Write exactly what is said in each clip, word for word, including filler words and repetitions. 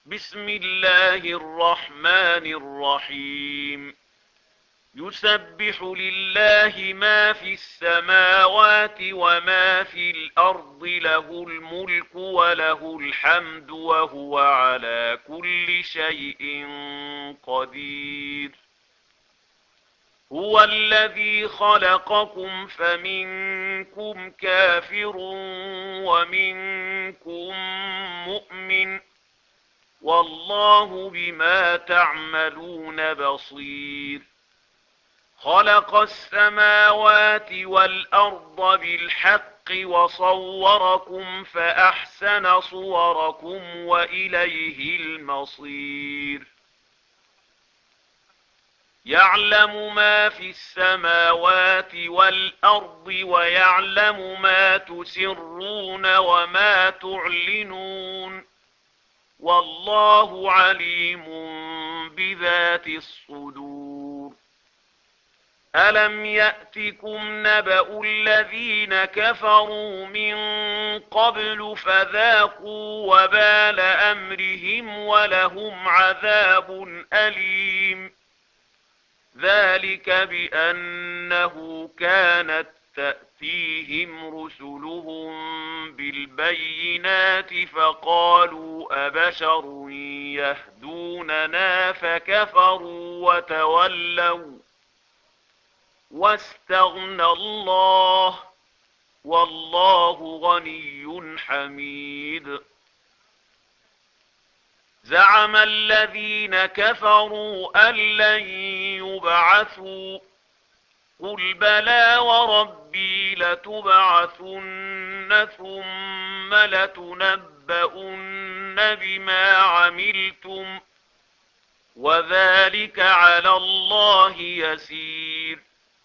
بسم الله الرحمن الرحيم يسبح لله ما في السماوات وما في الأرض له الملك وله الحمد وهو على كل شيء قدير هو الذي خلقكم فمنكم كافر ومنكم مؤمن والله بما تعملون بصير خلق السماوات والأرض بالحق وصوركم فأحسن صوركم وإليه المصير يعلم ما في السماوات والأرض ويعلم ما تسرون وما تعلنون والله عليم بذات الصدور ألم يأتكم نبأ الذين كفروا من قبل فذاقوا وبال أمرهم ولهم عذاب أليم ذلك بأنه كانت تأتيهم رسلهم بالبينات فقالوا أبشر يهدوننا فكفروا وتولوا واستغنى الله والله غني حميد زعم الذين كفروا أن لن يبعثوا قل بلى وربي لتبعثن ثم لتنبؤن بما عملتم وذلك على الله يسير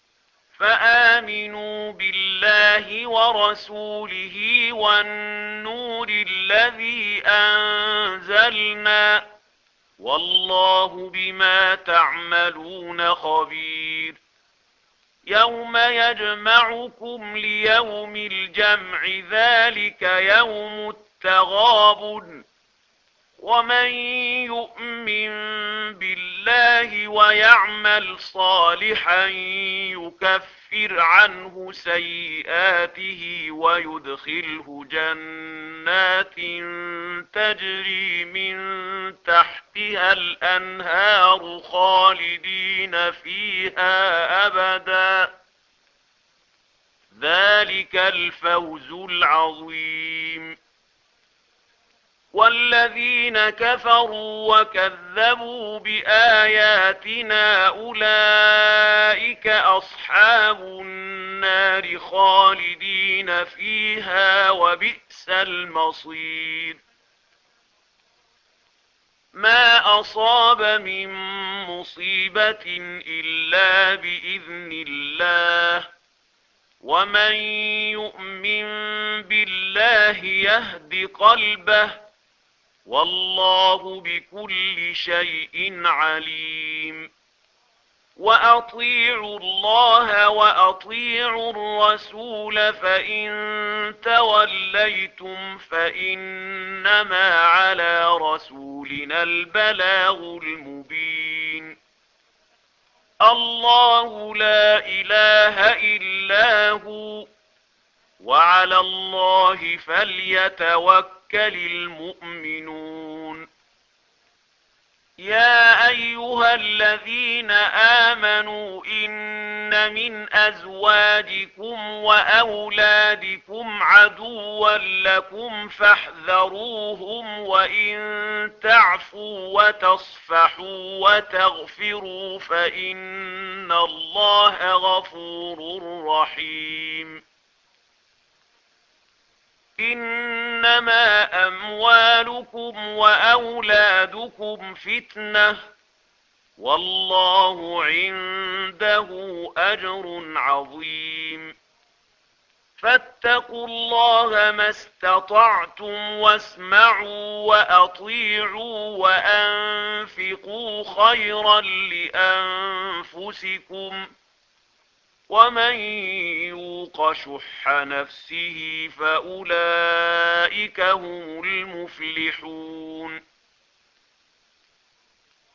فآمنوا بالله ورسوله والنور الذي أنزلنا والله بما تعملون خبير يوم يجمعكم ليوم الجمع ذلك يوم التغابن ومن يؤمن بالله ويعمل صالحا يكفر عنه سيئاته ويدخله جنات تجري من تحتها الأنهار خالدين فيها أبدا ذلك الفوز العظيم والذين كفروا وكذبوا بآياتنا أولئك أصحاب النار خالدين فيها وبئس المصير ما أصاب من مصيبة إلا بإذن الله ومن يؤمن بالله يهد قلبه والله بكل شيء عليم وأطيعوا الله وأطيعوا الرسول فإن توليتم فإنما على رسولنا البلاغ المبين الله لا إله إلا هو وعلى الله فليتوكل المؤمنون يا أيها الذين آمنوا إن من أزواجكم وأولادكم عدوا لكم فاحذروهم وإن تعفوا وتصفحوا وتغفروا فإن الله غفور رحيم إنما أموالكم وأولادكم فتنة والله عنده أجر عظيم فاتقوا الله ما استطعتم واسمعوا وأطيعوا وأنفقوا خيرا لأنفسكم ومن يوق شح نفسه فأولئك هم المفلحون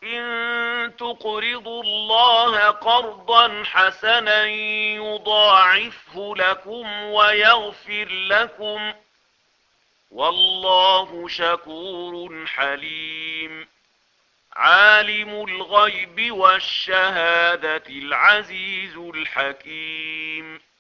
تقرضوا الله قرضا حسنا يضاعفه لكم ويغفر لكم، والله شكور حليم. عالم الغيب والشهادة العزيز الحكيم.